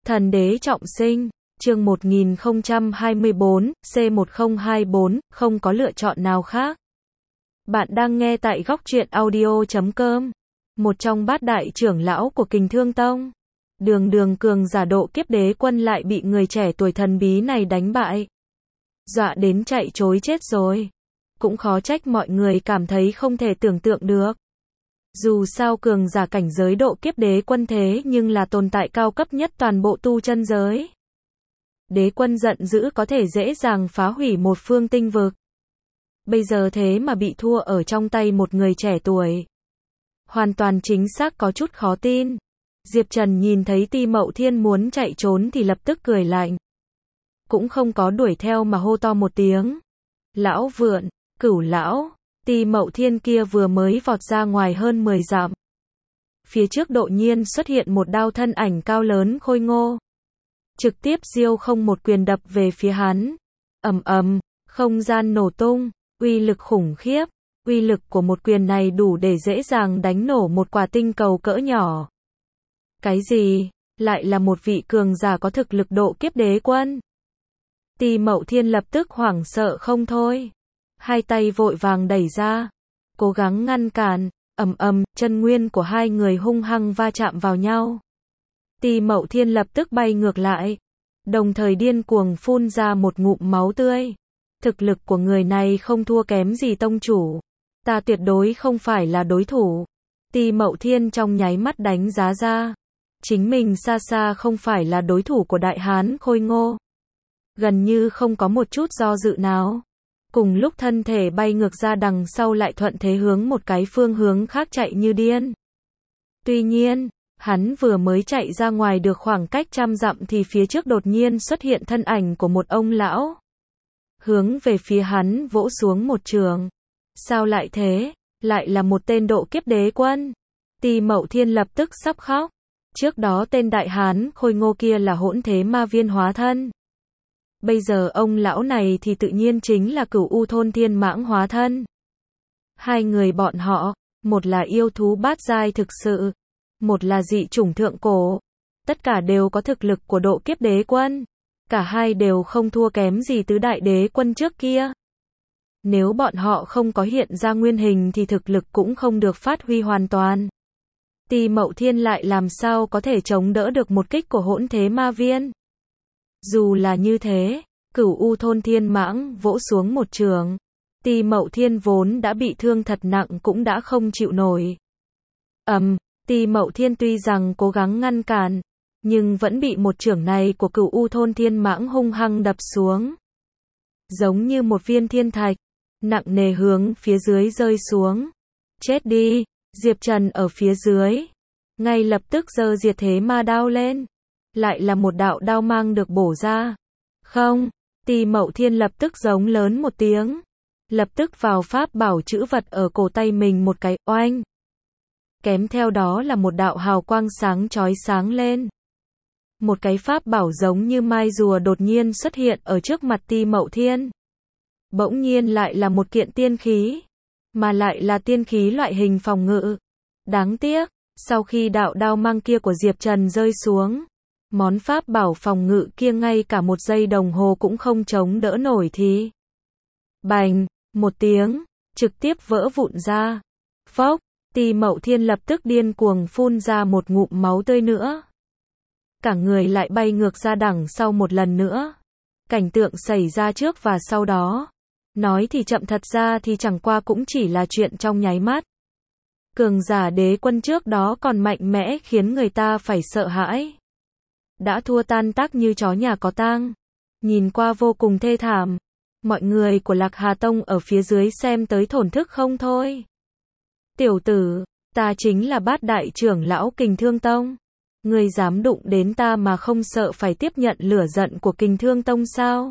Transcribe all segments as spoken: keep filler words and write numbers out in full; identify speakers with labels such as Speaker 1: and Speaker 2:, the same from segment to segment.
Speaker 1: Thần đế trọng sinh, chương một nghìn không trăm hai mươi bốn, C một không hai bốn, không có lựa chọn nào khác. Bạn đang nghe tại góc truyện audio chấm com, một trong bát đại trưởng lão của Kình Thương Tông. Đường đường cường giả độ kiếp đế quân lại bị người trẻ tuổi thần bí này đánh bại. Dọa đến chạy trối chết rồi. Cũng khó trách mọi người cảm thấy không thể tưởng tượng được. Dù sao cường giả cảnh giới độ kiếp đế quân thế nhưng là tồn tại cao cấp nhất toàn bộ tu chân giới. Đế quân giận dữ có thể dễ dàng phá hủy một phương tinh vực. Bây giờ thế mà bị thua ở trong tay một người trẻ tuổi. Hoàn toàn chính xác có chút khó tin. Diệp Trần nhìn thấy Ti Mậu Thiên muốn chạy trốn thì lập tức cười lạnh. Cũng không có đuổi theo mà hô to một tiếng. Lão vượn, Cửu lão. Ti Mậu Thiên kia vừa mới vọt ra ngoài hơn mười dặm. Phía trước đột nhiên xuất hiện một đao thân ảnh cao lớn khôi ngô. Trực tiếp diêu không một quyền đập về phía hắn. Ầm ầm, không gian nổ tung, uy lực khủng khiếp. Uy lực của một quyền này đủ để dễ dàng đánh nổ một quả tinh cầu cỡ nhỏ. Cái gì? Lại là một vị cường giả có thực lực độ kiếp đế quân. Ti Mậu Thiên lập tức hoảng sợ không thôi. Hai tay vội vàng đẩy ra, cố gắng ngăn cản. Ầm ầm, chân nguyên của hai người hung hăng va chạm vào nhau. Ti Mậu Thiên lập tức bay ngược lại, đồng thời điên cuồng phun ra một ngụm máu tươi. Thực lực của người này không thua kém gì tông chủ. Ta tuyệt đối không phải là đối thủ. Ti Mậu Thiên trong nháy mắt đánh giá ra. Chính mình xa xa không phải là đối thủ của đại hán khôi ngô. Gần như không có một chút do dự nào. Cùng lúc thân thể bay ngược ra đằng sau lại thuận thế hướng một cái phương hướng khác chạy như điên. Tuy nhiên, hắn vừa mới chạy ra ngoài được khoảng cách trăm dặm thì phía trước đột nhiên xuất hiện thân ảnh của một ông lão. Hướng về phía hắn vỗ xuống một trường. Sao lại thế? Lại là một tên độ kiếp đế quân. Ti Mậu Thiên lập tức sắp khóc. Trước đó tên đại hán khôi ngô kia là hỗn thế ma viên hóa thân. Bây giờ ông lão này thì tự nhiên chính là Cửu U Thôn Thiên Mãng hóa thân. Hai người bọn họ, một là yêu thú bát giai thực sự, một là dị chủng thượng cổ. Tất cả đều có thực lực của độ kiếp đế quân. Cả hai đều không thua kém gì tứ đại đế quân trước kia. Nếu bọn họ không có hiện ra nguyên hình thì thực lực cũng không được phát huy hoàn toàn. Ti Mậu Thiên lại làm sao có thể chống đỡ được một kích của hỗn thế ma viên. Dù là như thế, Cửu U Thôn Thiên Mãng vỗ xuống một trường. Ti Mậu Thiên vốn đã bị thương thật nặng cũng đã không chịu nổi. Ầm, um, Ti Mậu Thiên tuy rằng cố gắng ngăn cản, nhưng vẫn bị một chưởng này của Cửu U Thôn Thiên Mãng hung hăng đập xuống. Giống như một viên thiên thạch, nặng nề hướng phía dưới rơi xuống. Chết đi, Diệp Trần ở phía dưới. Ngay lập tức giơ diệt thế ma đao lên. Lại là một đạo đao mang được bổ ra. Không, Ti Mậu Thiên lập tức giống lớn một tiếng. Lập tức vào pháp bảo chữ vật ở cổ tay mình một cái, oanh. Kém theo đó là một đạo hào quang sáng chói sáng lên. Một cái pháp bảo giống như mai rùa đột nhiên xuất hiện ở trước mặt Ti Mậu Thiên. Bỗng nhiên lại là một kiện tiên khí. Mà lại là tiên khí loại hình phòng ngự. Đáng tiếc, sau khi đạo đao mang kia của Diệp Trần rơi xuống, món pháp bảo phòng ngự kia ngay cả một giây đồng hồ cũng không chống đỡ nổi thì. Bành, một tiếng, trực tiếp vỡ vụn ra. Phốc, Ti Mậu Thiên lập tức điên cuồng phun ra một ngụm máu tươi nữa. Cả người lại bay ngược ra đằng sau một lần nữa. Cảnh tượng xảy ra trước và sau đó. Nói thì chậm thật ra thì chẳng qua cũng chỉ là chuyện trong nháy mắt. Cường giả đế quân trước đó còn mạnh mẽ khiến người ta phải sợ hãi. Đã thua tan tác như chó nhà có tang. Nhìn qua vô cùng thê thảm. Mọi người của Lạc Hà Tông ở phía dưới xem tới thổn thức không thôi. Tiểu tử, ta chính là bát đại trưởng lão Kình Thương Tông. Ngươi dám đụng đến ta mà không sợ phải tiếp nhận lửa giận của Kình Thương Tông sao?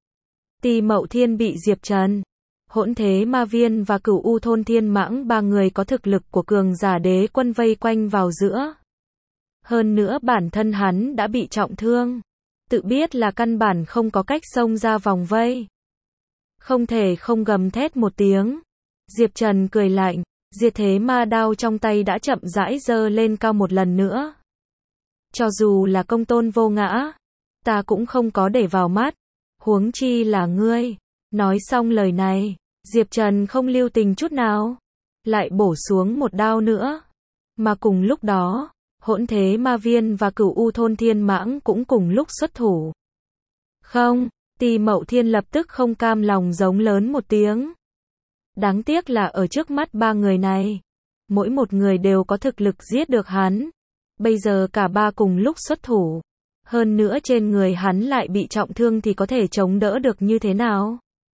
Speaker 1: Ti Mậu Thiên bị Diệp Trần, hỗn thế ma viên và Cửu U Thôn Thiên Mãng ba người có thực lực của cường giả đế quân vây quanh vào giữa. Hơn nữa bản thân hắn đã bị trọng thương. Tự biết là căn bản không có cách xông ra vòng vây. Không thể không gầm thét một tiếng. Diệp Trần cười lạnh, diệt thế ma đao trong tay đã chậm rãi giơ lên cao một lần nữa. Cho dù là công tôn vô ngã, ta cũng không có để vào mắt, huống chi là ngươi. Nói xong lời này, Diệp Trần không lưu tình chút nào, lại bổ xuống một đao nữa. Mà cùng lúc đó, Hỗn Thế Ma Viên và Cửu U Thôn Thiên Mãng cũng cùng lúc xuất thủ. Không, Ti Mậu Thiên lập tức không cam lòng giống lớn một tiếng. Đáng tiếc là ở trước mắt ba người này, mỗi một người đều có thực lực giết được hắn. Bây giờ cả ba cùng lúc xuất thủ. Hơn nữa trên người hắn lại bị trọng thương thì có thể chống đỡ được như thế nào?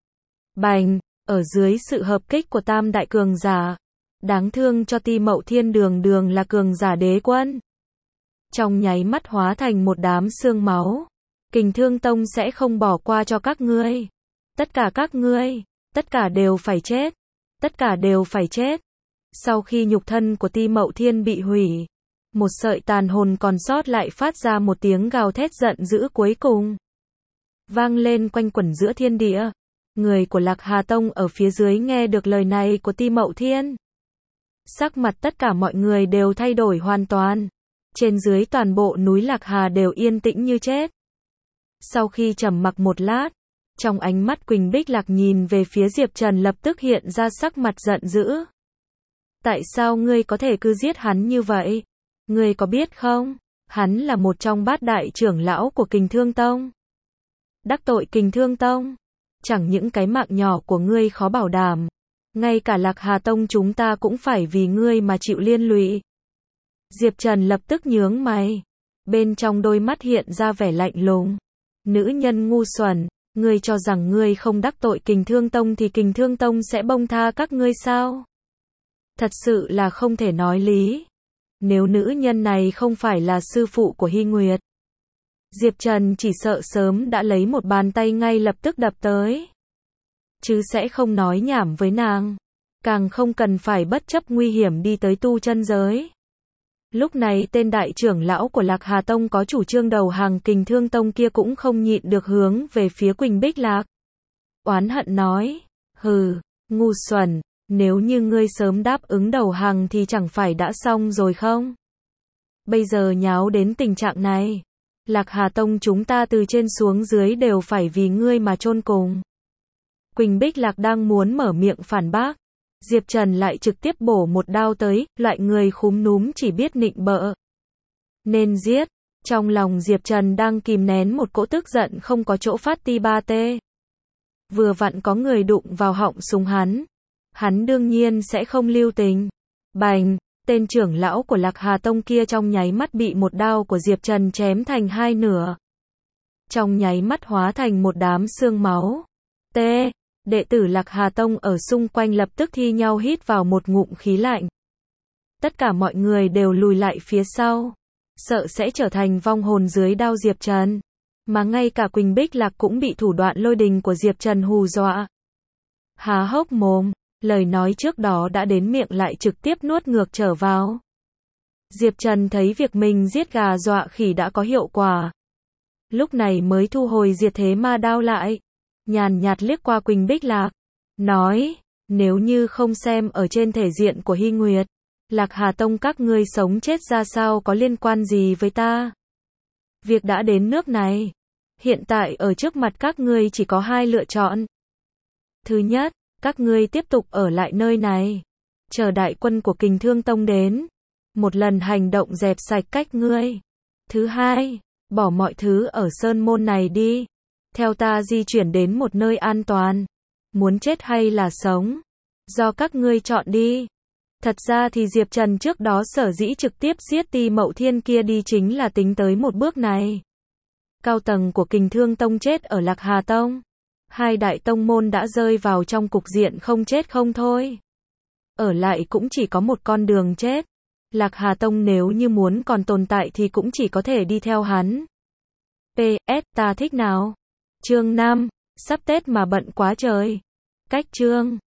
Speaker 1: Bành, ở dưới sự hợp kích của tam đại cường giả. Đáng thương cho Ti Mậu Thiên đường đường là cường giả đế quân. Trong nháy mắt hóa thành một đám xương máu. Kình Thương Tông sẽ không bỏ qua cho các ngươi. Tất cả các ngươi, tất cả đều phải chết. Tất cả đều phải chết. Sau khi nhục thân của Ti Mậu Thiên bị hủy, một sợi tàn hồn còn sót lại phát ra một tiếng gào thét giận dữ cuối cùng. Vang lên quanh quẩn giữa thiên địa. Người của Lạc Hà Tông ở phía dưới nghe được lời này của Ti Mậu Thiên. Sắc mặt tất cả mọi người đều thay đổi hoàn toàn. Trên dưới toàn bộ núi Lạc Hà đều yên tĩnh như chết. Sau khi trầm mặc một lát, trong ánh mắt Quỳnh Bích Lạc nhìn về phía Diệp Trần lập tức hiện ra sắc mặt giận dữ. Tại sao ngươi có thể cứ giết hắn như vậy? Ngươi có biết không? Hắn là một trong bát đại trưởng lão của Kình Thương Tông. Đắc tội Kình Thương Tông, chẳng những cái mạng nhỏ của ngươi khó bảo đảm, ngay cả Lạc Hà Tông chúng ta cũng phải vì ngươi mà chịu liên lụy. Diệp Trần lập tức nhướng mày, bên trong đôi mắt hiện ra vẻ lạnh lùng. Nữ nhân ngu xuẩn, ngươi cho rằng ngươi không đắc tội Kình Thương Tông thì Kình Thương Tông sẽ bông tha các ngươi sao? Thật sự là không thể nói lý. Nếu nữ nhân này không phải là sư phụ của Hy Nguyệt, Diệp Trần chỉ sợ sớm đã lấy một bàn tay ngay lập tức đập tới. Chứ sẽ không nói nhảm với nàng. Càng không cần phải bất chấp nguy hiểm đi tới tu chân giới. Lúc này tên đại trưởng lão của Lạc Hà Tông có chủ trương đầu hàng Kình Thương Tông kia cũng không nhịn được hướng về phía Quỳnh Bích Lạc. Oán hận nói, hừ, ngu xuẩn, nếu như ngươi sớm đáp ứng đầu hàng thì chẳng phải đã xong rồi không? Bây giờ nháo đến tình trạng này, Lạc Hà Tông chúng ta từ trên xuống dưới đều phải vì ngươi mà chôn cùng. Quỳnh Bích Lạc đang muốn mở miệng phản bác, Diệp Trần lại trực tiếp bổ một đao tới, loại người khúm núm chỉ biết nịnh bợ. Nên giết, trong lòng Diệp Trần đang kìm nén một cỗ tức giận không có chỗ phát ti ba tê. Vừa vặn có người đụng vào họng súng hắn, hắn đương nhiên sẽ không lưu tình. Bành, tên trưởng lão của Lạc Hà Tông kia trong nháy mắt bị một đao của Diệp Trần chém thành hai nửa. Trong nháy mắt hóa thành một đám xương máu. T. Đệ tử Lạc Hà Tông ở xung quanh lập tức thi nhau hít vào một ngụm khí lạnh. Tất cả mọi người đều lùi lại phía sau, sợ sẽ trở thành vong hồn dưới đao Diệp Trần. Mà ngay cả Quỳnh Bích Lạc cũng bị thủ đoạn lôi đình của Diệp Trần hù dọa. Há hốc mồm, lời nói trước đó đã đến miệng lại trực tiếp nuốt ngược trở vào. Diệp Trần thấy việc mình giết gà dọa khỉ đã có hiệu quả. Lúc này mới thu hồi diệt thế ma đao lại. Nhàn nhạt liếc qua Quỳnh Bích Lạc, nói, nếu như không xem ở trên thể diện của Hy Nguyệt, Lạc Hà Tông các ngươi sống chết ra sao có liên quan gì với ta? Việc đã đến nước này, hiện tại ở trước mặt các ngươi chỉ có hai lựa chọn. Thứ nhất, các ngươi tiếp tục ở lại nơi này, chờ đại quân của Kình Thương Tông đến, một lần hành động dẹp sạch cách ngươi. Thứ hai, bỏ mọi thứ ở sơn môn này đi. Theo ta di chuyển đến một nơi an toàn. Muốn chết hay là sống? Do các ngươi chọn đi. Thật ra thì Diệp Trần trước đó sở dĩ trực tiếp giết Ti Mậu Thiên kia đi chính là tính tới một bước này. Cao tầng của Kình Thương Tông chết ở Lạc Hà Tông. Hai đại tông môn đã rơi vào trong cục diện không chết không thôi. Ở lại cũng chỉ có một con đường chết. Lạc Hà Tông nếu như muốn còn tồn tại thì cũng chỉ có thể đi theo hắn. pê ét ta thích nào? Chương năm, sắp Tết mà bận quá trời. Cách chương